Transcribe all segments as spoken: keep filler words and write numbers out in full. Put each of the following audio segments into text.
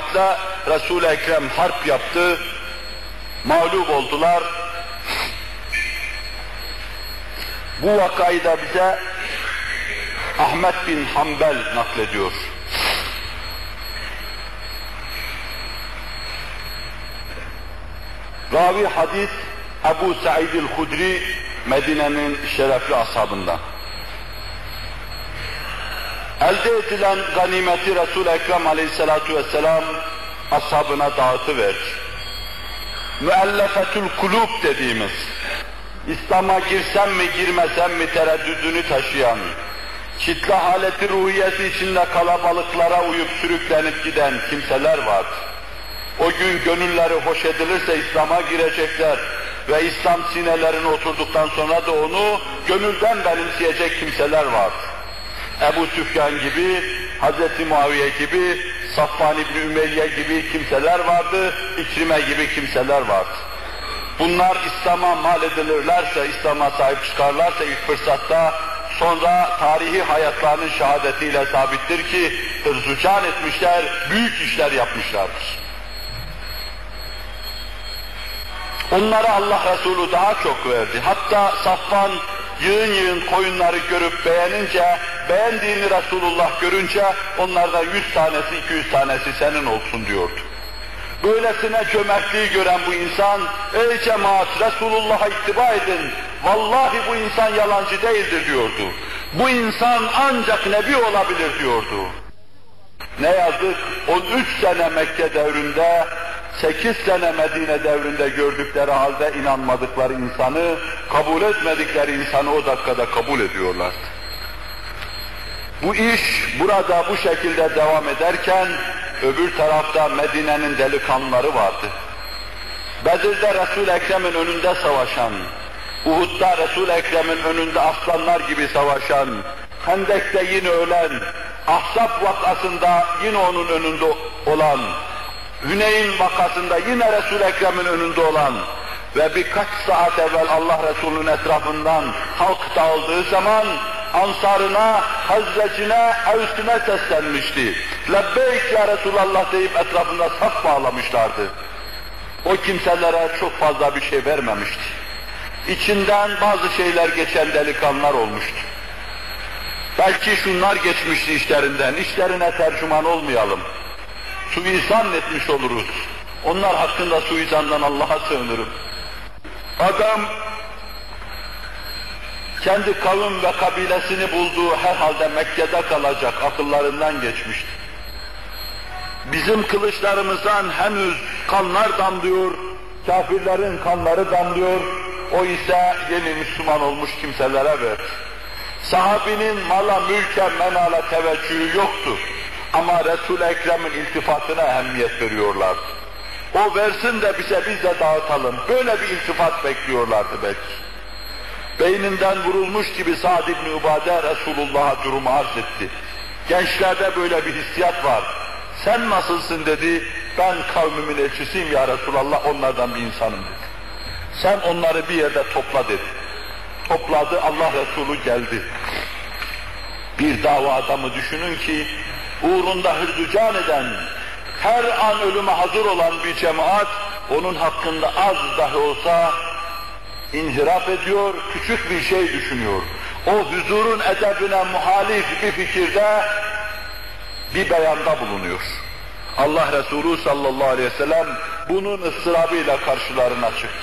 cemaatle Resul-i Ekrem harp yaptı, mağlup oldular. Bu vakayı da bize Ahmet bin Hanbel naklediyor. Ravi hadis Ebu Said el-Hudri, Medine'nin şerefli ashabından. Elde edilen ganimeti Resul-i Ekrem aleyhissalatu vesselam ashabına dağıtıverdi. Müellefetül kulub dediğimiz, İslam'a girsem mi girmesem mi tereddüdünü taşıyan, kitle haleti ruhiyesi içinde kalabalıklara uyup sürüklenip giden kimseler var. O gün gönülleri hoş edilirse İslam'a girecekler ve İslam sinelerine oturduktan sonra da onu gönülden benimseyecek kimseler var. Ebu Süfyan gibi, Hazreti Muaviye gibi, Safvan İbni Ümeyye gibi kimseler vardı, İkrime gibi kimseler vardı. Bunlar İslam'a mal edilirlerse, İslam'a sahip çıkarlarsa ilk fırsatta, sonra tarihi hayatlarının şehadetiyle sabittir ki hırzu can etmişler, büyük işler yapmışlardır. Onlara Allah Resulü daha çok verdi. Hatta Safvan yığın yığın koyunları görüp beğenince, beğendiğini Resulullah görünce onlardan yüz tanesi, iki yüz tanesi senin olsun diyordu. Böylesine cömertliği gören bu insan, ey cemaat Resulullah'a ittiba edin, vallahi bu insan yalancı değildir diyordu. Bu insan ancak Nebi olabilir diyordu. Ne yazık on üç sene Mekke devrinde, sekiz sene Medine devrinde gördükleri halde inanmadıkları insanı, kabul etmedikleri insanı o dakikada kabul ediyorlardı. Bu iş burada bu şekilde devam ederken, öbür tarafta Medine'nin delikanlıları vardı. Bedir'de Resul-i Ekrem'in önünde savaşan, Uhud'da Resul-i Ekrem'in önünde aslanlar gibi savaşan, Hendek'te yine ölen, Ahzab vakasında yine onun önünde olan, Hüneyn vakasında yine Resul-i Ekrem'in önünde olan ve birkaç saat evvel Allah Resulü'nün etrafından halk dağıldığı zaman Ansarına, Hazrecine, Evs'üne seslenmişti. Lebbeyk ya Resulallah deyip etrafında saf bağlamışlardı. O kimselere çok fazla bir şey vermemişti. İçinden bazı şeyler geçen delikanlılar olmuştu. Belki şunlar geçmişti işlerinden, işlerine tercüman olmayalım. Suizan etmiş oluruz. Onlar hakkında suizandan Allah'a sığınırım. Adam kendi kavim ve kabilesini bulduğu herhalde Mekke'de kalacak akıllarından geçmişti. Bizim kılıçlarımızdan henüz kanlar damlıyor, kafirlerin kanları damlıyor, o ise yeni Müslüman olmuş kimselere verdi. Sahabinin mala, mülke, menala teveccühü yoktu. Ama Resul-i Ekrem'in iltifatına ehemmiyet veriyorlardı. O versin de bize biz de dağıtalım. Böyle bir iltifat bekliyorlardı belki. Beyninden vurulmuş gibi Sa'd ibn Ubade Resulullah'a durumu arz etti. Gençlerde böyle bir hissiyat var. Sen nasılsın dedi. Ben kavmimin elçisiyim ya Resulallah, onlardan bir insanım dedi. Sen onları bir yerde topla dedi. Topladı, Allah Resulü geldi. Bir dava adamı düşünün ki, uğrunda hırducan eden, her an ölüme hazır olan bir cemaat, onun hakkında az dahi olsa inhiraf ediyor, küçük bir şey düşünüyor. O huzurun edebine muhalif bir fikirde, bir beyanda bulunuyor. Allah Resulü sallallahu aleyhi ve sellem bunun ıstırabıyla karşılarına çıktı.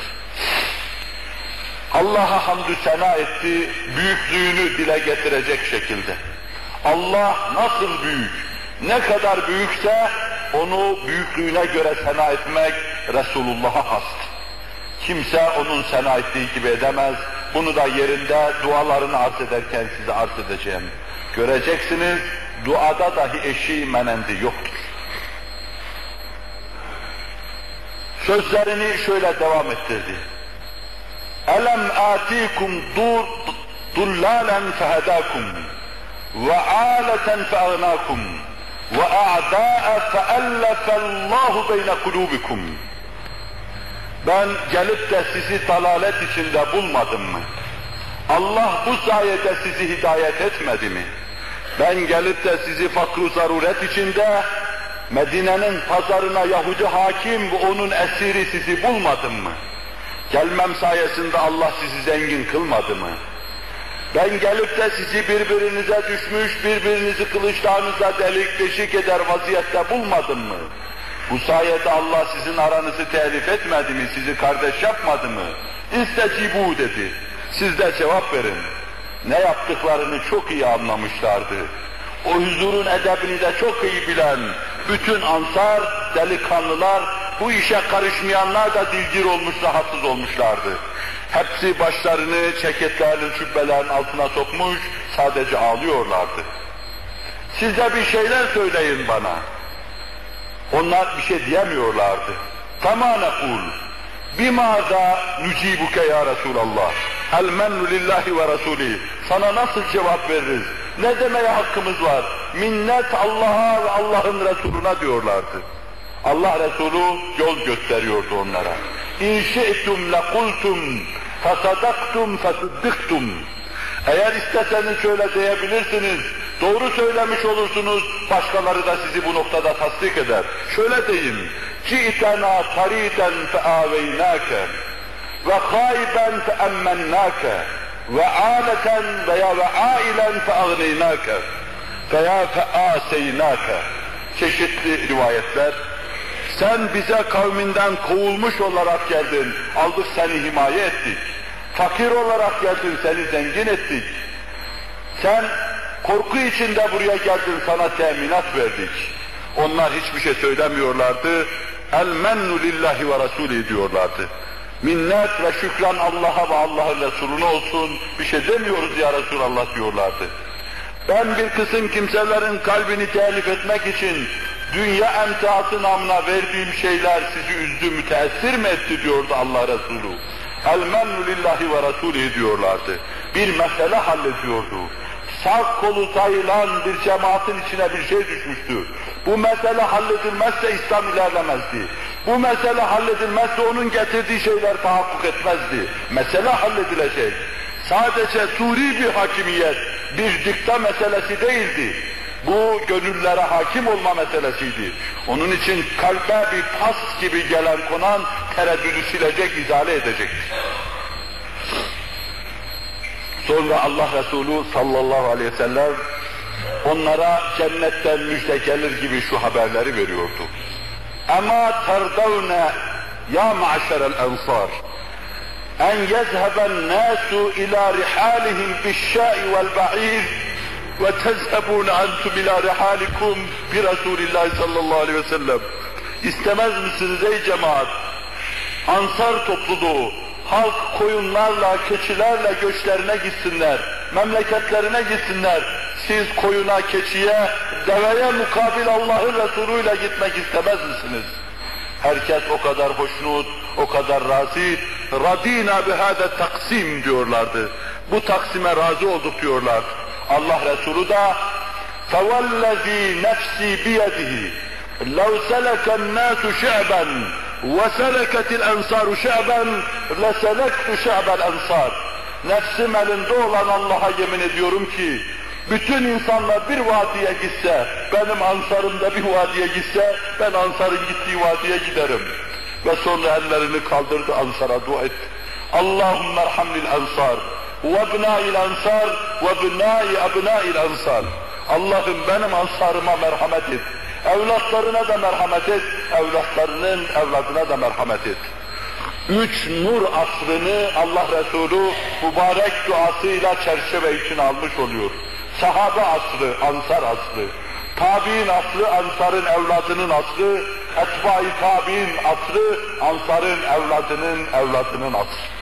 Allah'a hamdü sena etti, büyüklüğünü dile getirecek şekilde. Allah nasıl büyük, ne kadar büyükse onu büyüklüğüne göre sena etmek Resulullah'a hastı. Kimse onun sena ettiği gibi edemez. Bunu da yerinde dualarını arz ederken size arz edeceğim. Göreceksiniz, duada dahi eşiği menendi yoktur. Sözlerini şöyle devam ettirdi. Elem atikum dur dullalen fehadakum ve aleten feagnakum ve a'da'a feellefallahu beyne kulubikum. Ben gelip de sizi dalalet içinde bulmadım mı? Allah bu sayede sizi hidayet etmedi mi? Ben gelip de sizi fakr-ı zaruret içinde, Medine'nin pazarına Yahudi hakim ve onun esiri sizi bulmadım mı? Gelmem sayesinde Allah sizi zengin kılmadı mı? Ben gelip de sizi birbirinize düşmüş, birbirinizi kılıçlarınızla delik deşik eder vaziyette bulmadım mı? Bu sayede Allah sizin aranızı telif etmedi mi, sizi kardeş yapmadı mı? İstecibu dedi. Siz de cevap verin. Ne yaptıklarını çok iyi anlamışlardı. O huzurun edebini de çok iyi bilen bütün ansar, delikanlılar, bu işe karışmayanlar da dilgir olmuş, rahatsız olmuşlardı. Hepsi başlarını ceketlerin, cübbelerin altına sokmuş, sadece ağlıyorlardı. Siz de bir şeyler söyleyin bana. Onlar bir şey diyemiyorlardı. Tamam nekul. Bimâzâ nücîbuke ya Resulallah. El mennu lillahi ve Resulî. Sana nasıl cevap veririz? Ne demeye hakkımız var? Minnet Allah'a ve Allah'ın Resulüne diyorlardı. Allah Resulü yol gösteriyordu onlara. İn şi'tum lekultum fesadaktum fesiddiqtum. Eğer isteseniz şöyle diyebilirsiniz, doğru söylemiş olursunuz, başkaları da sizi bu noktada tasdik eder. Şöyle deyin, ci'tena tariden feaveynâke ve khâiben feemmennâke ve âleten veya ve âilen feagneynâke veya feâseynâke. Çeşitli rivayetler. Sen bize kavminden kovulmuş olarak geldin, aldık seni himaye ettik. Fakir olarak geldin, seni zengin ettik. Sen korku içinde buraya geldin, sana teminat verdik. Onlar hiçbir şey söylemiyorlardı. El mennu lillahi ve Resulî diyorlardı. Minnet ve şükran Allah'a ve Allah'ın Resulüne olsun, bir şey demiyoruz ya Resulallah diyorlardı. Ben bir kısım kimselerin kalbini telif etmek için dünya emtiası namına verdiğim şeyler sizi üzdü, müteessir mi etti diyordu Allah Resulü. El mennu lillahi ve Resulî diyorlardı. Bir mesele hallediyordu. Sağ kolu sayılan bir cemaatin içine bir şey düşmüştü. Bu mesele halledilmezse İslam ilerlemezdi. Bu mesele halledilmezse onun getirdiği şeyler tahakkuk etmezdi. Mesele halledilecek. Sadece suri bir hakimiyet, bir dikta meselesi değildi. Bu gönüllere hakim olma meselesiydi. Onun için kalbe bir pas gibi gelen konan tereddüdü silecek, izale edecekti. Sonra Allah Resulü sallallahu aleyhi ve sellem onlara cennetten müjde gelir gibi şu haberleri veriyordu. Ama terdavne ya ma'şerel ensar en yezheben nasu ila rihalihim bişşâ'i vel ba'ir ve tezhebûne entum ila rihalikum bi Resulillah sallallahu aleyhi ve sellem. İstemez misiniz ey cemaat? Ansar topluluğu, halk koyunlarla, keçilerle göçlerine gitsinler, memleketlerine gitsinler. Siz koyuna, keçiye, deveye mukabil Allah'ın Resulü'yle gitmek istemez misiniz? Herkes o kadar hoşnut, o kadar razı, radînâ bihâde taksim diyorlardı. Bu taksime razı olduk diyorlar. Allah Resulü de فَوَالَّذ۪ي نَفْسِي بِيَدِهِ لَوْ سَلَكَ النَّاسُ شَعْبًا وَسَلَكَتِ الْاَنْصَارُ شَعْبًا لَسَلَكْتُ شَعْبَ الْاَنْصَارِ. Nefsim elinde olan Allah'a yemin ediyorum ki, bütün insanlar bir vadiye gitse, benim ansarım da bir vadiye gitse, ben ansarın gittiği vadiye giderim. Ve sonra ellerini kaldırdı, ansara dua etti. Allahümme erhamlil ansar, ve bnâil ansar, ve bnâi abnâil ansar. Allah'ım benim ansarıma merhamet et. Evlatlarına da merhamet et, evlatlarının evladına da merhamet et. Üç nur asrını Allah Resulü mübarek duasıyla çerçeve için almış oluyor. Sahabe asrı, ansar asrı. Tabi'in asrı, ansarın evladının asrı. Etba-i tabi'in asrı, ansarın evladının evladının asrı.